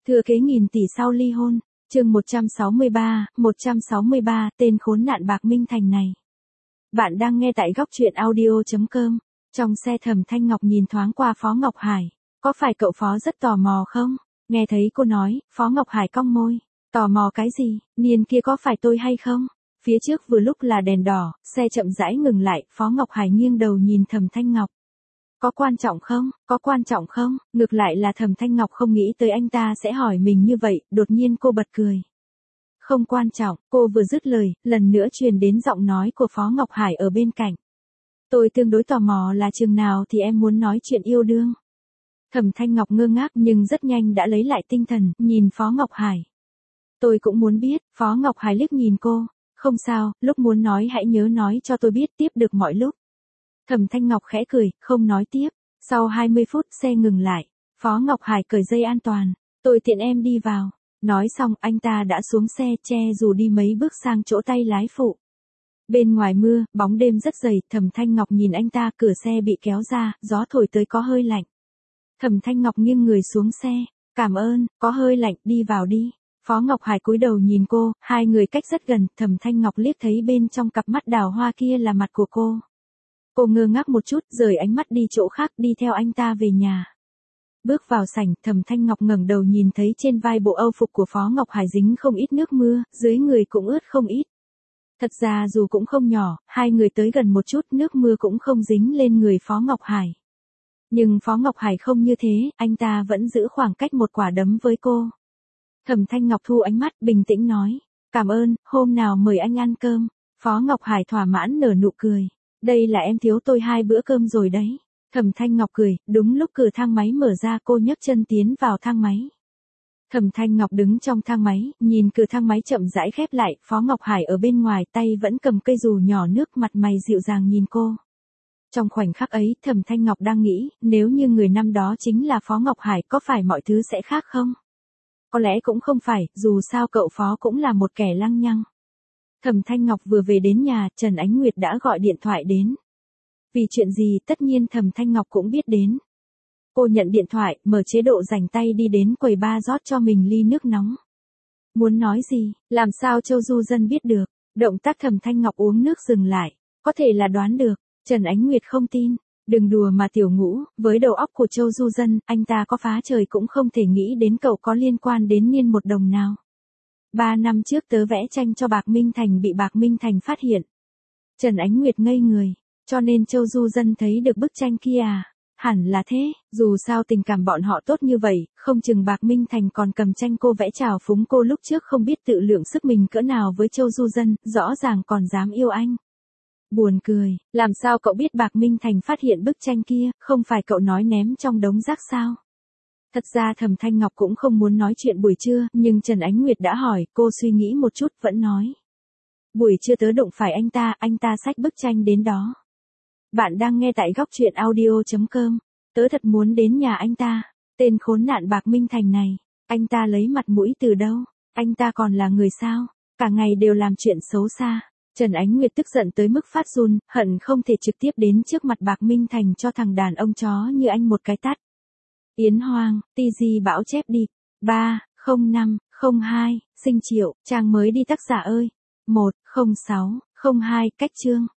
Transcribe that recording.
Thừa kế nghìn tỷ sau ly hôn, chương 163, tên khốn nạn Bạc Minh Thành này. Bạn đang nghe tại góc truyện audio.com. Trong xe Thẩm Thanh Ngọc nhìn thoáng qua Phó Ngọc Hải. Có phải cậu Phó rất tò mò không? Nghe thấy cô nói, Phó Ngọc Hải cong môi. Tò mò cái gì, niên kia có phải tôi hay không? Phía trước vừa lúc là đèn đỏ, xe chậm rãi ngừng lại, Phó Ngọc Hải nghiêng đầu nhìn Thẩm Thanh Ngọc. Có quan trọng không, có quan trọng không? Ngược lại là Thẩm Thanh Ngọc không nghĩ tới anh ta sẽ hỏi mình như vậy, đột nhiên cô bật cười. Không quan trọng, cô vừa dứt lời, lần nữa truyền đến giọng nói của Phó Ngọc Hải ở bên cạnh. Tôi tương đối tò mò là chừng nào thì em muốn nói chuyện yêu đương. Thẩm Thanh Ngọc ngơ ngác nhưng rất nhanh đã lấy lại tinh thần, nhìn Phó Ngọc Hải. Tôi cũng muốn biết, Phó Ngọc Hải liếc nhìn cô. Không sao, lúc muốn nói hãy nhớ nói cho tôi biết tiếp được mọi lúc. Thẩm Thanh Ngọc khẽ cười, không nói tiếp. Sau 20 phút xe ngừng lại. Phó Ngọc Hải cởi dây an toàn. Tôi tiện em đi vào. Nói xong anh ta đã xuống xe che dù đi mấy bước sang chỗ tay lái phụ. Bên ngoài mưa, bóng đêm rất dày, Thẩm Thanh Ngọc nhìn anh ta, cửa xe bị kéo ra, gió thổi tới có hơi lạnh. Thẩm Thanh Ngọc nghiêng người xuống xe. Cảm ơn, có hơi lạnh, đi vào đi. Phó Ngọc Hải cúi đầu nhìn cô, hai người cách rất gần, Thẩm Thanh Ngọc liếc thấy bên trong cặp mắt đào hoa kia là mặt của cô. Cô ngơ ngác một chút, rời ánh mắt đi chỗ khác, đi theo anh ta về nhà. Bước vào sảnh, Thẩm Thanh Ngọc ngẩng đầu nhìn thấy trên vai bộ âu phục của Phó Ngọc Hải dính không ít nước mưa, dưới người cũng ướt không ít. Thật ra dù cũng không nhỏ, hai người tới gần một chút, nước mưa cũng không dính lên người Phó Ngọc Hải. Nhưng Phó Ngọc Hải không như thế, anh ta vẫn giữ khoảng cách một quả đấm với cô. Thẩm Thanh Ngọc thu ánh mắt, bình tĩnh nói, cảm ơn, hôm nào mời anh ăn cơm. Phó Ngọc Hải thỏa mãn nở nụ cười. Đây là em thiếu tôi 2 bữa cơm rồi đấy. Thẩm Thanh Ngọc cười, đúng lúc cửa thang máy mở ra cô nhấc chân tiến vào thang máy. Thẩm Thanh Ngọc đứng trong thang máy, nhìn cửa thang máy chậm rãi khép lại, Phó Ngọc Hải ở bên ngoài tay vẫn cầm cây dù nhỏ nước, mặt mày dịu dàng nhìn cô. Trong khoảnh khắc ấy, Thẩm Thanh Ngọc đang nghĩ, nếu như người năm đó chính là Phó Ngọc Hải có phải mọi thứ sẽ khác không? Có lẽ cũng không phải, dù sao cậu Phó cũng là một kẻ lăng nhăng. Thẩm Thanh Ngọc vừa về đến nhà, Trần Ánh Nguyệt đã gọi điện thoại đến. Vì chuyện gì tất nhiên Thẩm Thanh Ngọc cũng biết đến. Cô nhận điện thoại, mở chế độ rảnh tay đi đến quầy bar rót cho mình ly nước nóng. Muốn nói gì, làm sao Châu Du Dân biết được, động tác Thẩm Thanh Ngọc uống nước dừng lại, có thể là đoán được, Trần Ánh Nguyệt không tin. Đừng đùa mà Tiểu Ngũ, với đầu óc của Châu Du Dân, anh ta có phá trời cũng không thể nghĩ đến cậu có liên quan đến Niên một đồng nào. 3 năm trước tớ vẽ tranh cho Bạc Minh Thành bị Bạc Minh Thành phát hiện. Trần Ánh Nguyệt ngây người, cho nên Châu Du Dân thấy được bức tranh kia à? Hẳn là thế, dù sao tình cảm bọn họ tốt như vậy, không chừng Bạc Minh Thành còn cầm tranh cô vẽ trào phúng cô lúc trước không biết tự lượng sức mình cỡ nào với Châu Du Dân, rõ ràng còn dám yêu anh. Buồn cười, làm sao cậu biết Bạc Minh Thành phát hiện bức tranh kia, không phải cậu nói ném trong đống rác sao? Thật ra Thẩm Thanh Ngọc cũng không muốn nói chuyện buổi trưa, nhưng Trần Ánh Nguyệt đã hỏi, cô suy nghĩ một chút vẫn nói. Buổi trưa tớ đụng phải anh ta xách bức tranh đến đó. Bạn đang nghe tại góc truyện audio.com, tớ thật muốn đến nhà anh ta, tên khốn nạn Bạc Minh Thành này, anh ta lấy mặt mũi từ đâu, anh ta còn là người sao, cả ngày đều làm chuyện xấu xa. Trần Ánh Nguyệt tức giận tới mức phát run, hận không thể trực tiếp đến trước mặt Bạc Minh Thành cho thằng đàn ông chó như anh một cái tát. Yến Hoang, TG Bão chép đi. 30502, Sinh Triệu, trang mới đi tác giả ơi. 10602, cách chương.